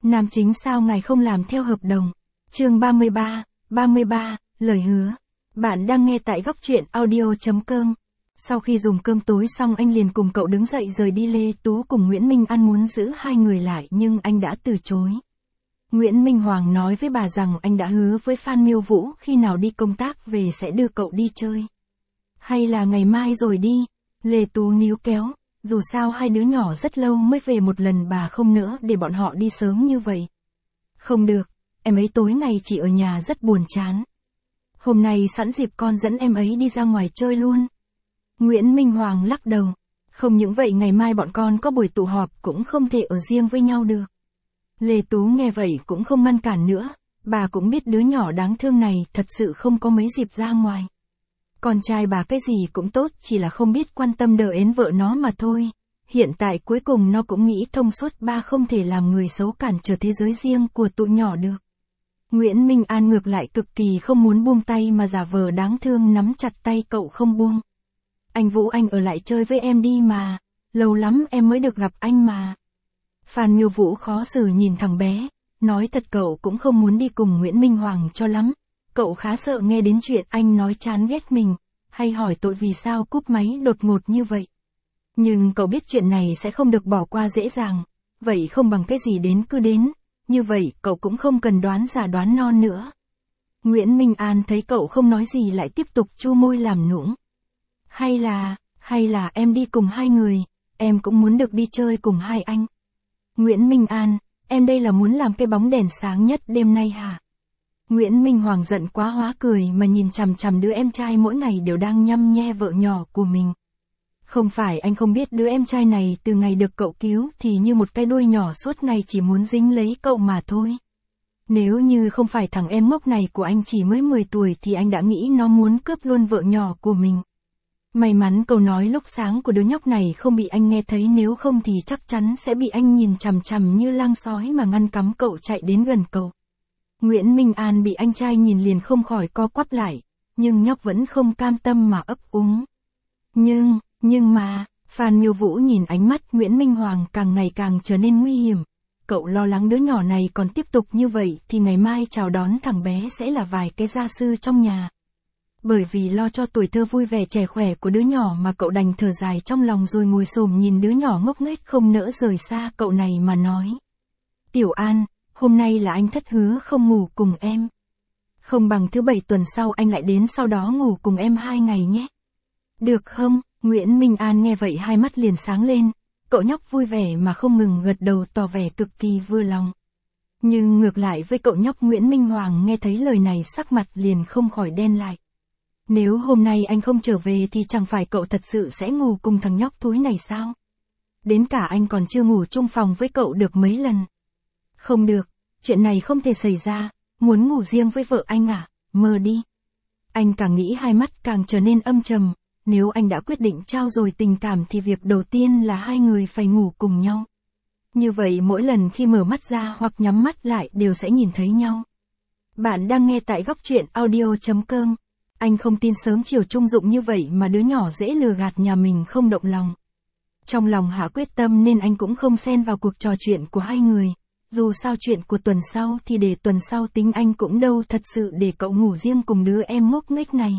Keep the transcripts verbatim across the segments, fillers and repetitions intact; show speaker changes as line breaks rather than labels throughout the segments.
Nam chính sao ngài không làm theo hợp đồng? Chương ba mươi ba, ba mươi ba, lời hứa. Bạn đang nghe tại góc truyện audio.com. Sau khi dùng cơm tối xong anh liền cùng cậu đứng dậy rời đi. Lê Tú cùng Nguyễn Minh An muốn giữ hai người lại nhưng anh đã từ chối. Nguyễn Minh Hoàng nói với bà rằng anh đã hứa với Phan Miêu Vũ khi nào đi công tác về sẽ đưa cậu đi chơi. Hay là ngày mai rồi đi? Lê Tú níu kéo, dù sao hai đứa nhỏ rất lâu mới về một lần, bà không nỡ để bọn họ đi sớm như vậy. Không được, em ấy tối ngày chỉ ở nhà rất buồn chán. Hôm nay sẵn dịp con dẫn em ấy đi ra ngoài chơi luôn. Nguyễn Minh Hoàng lắc đầu, không những vậy ngày mai bọn con có buổi tụ họp cũng không thể ở riêng với nhau được. Lê Tú nghe vậy cũng không ngăn cản nữa, bà cũng biết đứa nhỏ đáng thương này thật sự không có mấy dịp ra ngoài. Con trai bà cái gì cũng tốt, chỉ là không biết quan tâm đờ ến vợ nó mà thôi. Hiện tại cuối cùng nó cũng nghĩ thông suốt, ba không thể làm người xấu cản trở thế giới riêng của tụi nhỏ được. Nguyễn Minh An ngược lại cực kỳ không muốn buông tay mà giả vờ đáng thương nắm chặt tay cậu không buông. Anh Vũ, anh ở lại chơi với em đi mà, lâu lắm em mới được gặp anh mà. Phan Miêu Vũ khó xử nhìn thằng bé, nói thật cậu cũng không muốn đi cùng Nguyễn Minh Hoàng cho lắm. Cậu khá sợ nghe đến chuyện anh nói chán ghét mình, hay hỏi tội vì sao cúp máy đột ngột như vậy. Nhưng cậu biết chuyện này sẽ không được bỏ qua dễ dàng, vậy không bằng cái gì đến cứ đến, như vậy cậu cũng không cần đoán già đoán non nữa. Nguyễn Minh An thấy cậu không nói gì lại tiếp tục chu môi làm nũng. Hay là, hay là em đi cùng hai người, em cũng muốn được đi chơi cùng hai anh. Nguyễn Minh An, em đây là muốn làm cái bóng đèn sáng nhất đêm nay hả? Nguyễn Minh Hoàng giận quá hóa cười mà nhìn chằm chằm đứa em trai mỗi ngày đều đang nhăm nhe vợ nhỏ của mình. Không phải anh không biết đứa em trai này từ ngày được cậu cứu thì như một cái đuôi nhỏ suốt ngày chỉ muốn dính lấy cậu mà thôi. Nếu như không phải thằng em ngốc này của anh chỉ mới mười tuổi thì anh đã nghĩ nó muốn cướp luôn vợ nhỏ của mình. May mắn câu nói lúc sáng của đứa nhóc này không bị anh nghe thấy, nếu không thì chắc chắn sẽ bị anh nhìn chằm chằm như lang sói mà ngăn cấm cậu chạy đến gần cậu. Nguyễn Minh An bị anh trai nhìn liền không khỏi co quắp lại, nhưng nhóc vẫn không cam tâm mà ấp úng. Nhưng, nhưng mà, Phan Miêu Vũ nhìn ánh mắt Nguyễn Minh Hoàng càng ngày càng trở nên nguy hiểm. Cậu lo lắng đứa nhỏ này còn tiếp tục như vậy thì ngày mai chào đón thằng bé sẽ là vài cái gia sư trong nhà. Bởi vì lo cho tuổi thơ vui vẻ trẻ khỏe của đứa nhỏ mà cậu đành thở dài trong lòng rồi ngồi xổm nhìn đứa nhỏ ngốc nghếch không nỡ rời xa cậu này mà nói. Tiểu An, hôm nay là anh thất hứa không ngủ cùng em. Không bằng thứ bảy tuần sau anh lại đến, sau đó ngủ cùng em hai ngày nhé. Được không? Nguyễn Minh An nghe vậy hai mắt liền sáng lên, cậu nhóc vui vẻ mà không ngừng gật đầu tỏ vẻ cực kỳ vừa lòng. Nhưng ngược lại với cậu nhóc, Nguyễn Minh Hoàng nghe thấy lời này sắc mặt liền không khỏi đen lại. Nếu hôm nay anh không trở về thì chẳng phải cậu thật sự sẽ ngủ cùng thằng nhóc thúi này sao? Đến cả anh còn chưa ngủ chung phòng với cậu được mấy lần. Không được, chuyện này không thể xảy ra, muốn ngủ riêng với vợ anh à, mơ đi. Anh càng nghĩ hai mắt càng trở nên âm trầm, nếu anh đã quyết định trao dồi tình cảm thì việc đầu tiên là hai người phải ngủ cùng nhau. Như vậy mỗi lần khi mở mắt ra hoặc nhắm mắt lại đều sẽ nhìn thấy nhau. Bạn đang nghe tại góc truyện audio.com. Anh không tin sớm chiều trung dụng như vậy mà đứa nhỏ dễ lừa gạt nhà mình không động lòng. Trong lòng hạ quyết tâm nên anh cũng không xen vào cuộc trò chuyện của hai người. Dù sao chuyện của tuần sau thì để tuần sau tính, anh cũng đâu thật sự để cậu ngủ riêng cùng đứa em ngốc nghếch này.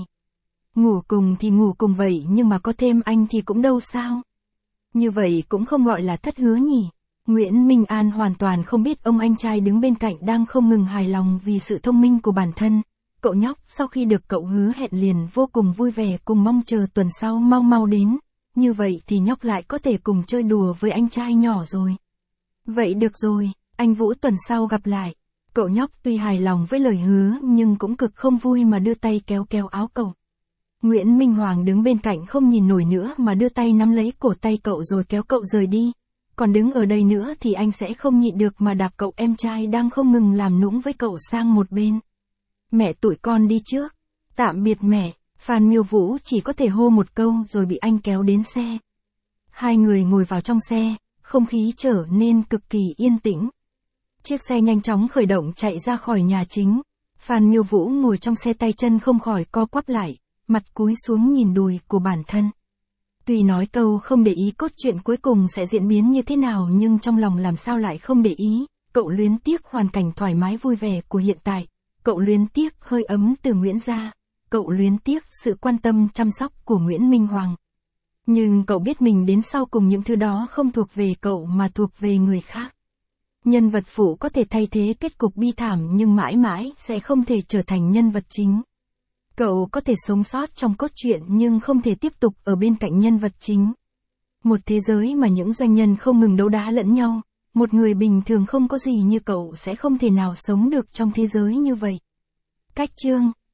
Ngủ cùng thì ngủ cùng vậy nhưng mà có thêm anh thì cũng đâu sao. Như vậy cũng không gọi là thất hứa nhỉ. Nguyễn Minh An hoàn toàn không biết ông anh trai đứng bên cạnh đang không ngừng hài lòng vì sự thông minh của bản thân. Cậu nhóc sau khi được cậu hứa hẹn liền vô cùng vui vẻ, cùng mong chờ tuần sau mau mau đến. Như vậy thì nhóc lại có thể cùng chơi đùa với anh trai nhỏ rồi. Vậy được rồi, anh Vũ tuần sau gặp lại. Cậu nhóc tuy hài lòng với lời hứa nhưng cũng cực không vui mà đưa tay kéo kéo áo cậu. Nguyễn Minh Hoàng đứng bên cạnh không nhìn nổi nữa mà đưa tay nắm lấy cổ tay cậu rồi kéo cậu rời đi. Còn đứng ở đây nữa thì anh sẽ không nhịn được mà đạp cậu em trai đang không ngừng làm nũng với cậu sang một bên. Mẹ tụi con đi trước. Tạm biệt mẹ. Phan Miêu Vũ chỉ có thể hô một câu rồi bị anh kéo đến xe. Hai người ngồi vào trong xe, không khí trở nên cực kỳ yên tĩnh. Chiếc xe nhanh chóng khởi động chạy ra khỏi nhà chính. Phan Miêu Vũ ngồi trong xe tay chân không khỏi co quắp lại, mặt cúi xuống nhìn đùi của bản thân. Tuy nói câu không để ý cốt truyện cuối cùng sẽ diễn biến như thế nào nhưng trong lòng làm sao lại không để ý. Cậu Cậu luyến tiếc hoàn cảnh thoải mái vui vẻ của hiện tại. Cậu luyến tiếc hơi ấm từ Nguyễn Gia. Cậu luyến tiếc sự quan tâm chăm sóc của Nguyễn Minh Hoàng. Nhưng cậu biết mình đến sau cùng những thứ đó không thuộc về cậu mà thuộc về người khác. Nhân vật phụ có thể thay thế kết cục bi thảm nhưng mãi mãi sẽ không thể trở thành nhân vật chính. Cậu có thể sống sót trong cốt truyện nhưng không thể tiếp tục ở bên cạnh nhân vật chính. Một thế giới mà những doanh nhân không ngừng đấu đá lẫn nhau, một người bình thường không có gì như cậu sẽ không thể nào sống được trong thế giới như vậy. Cách chương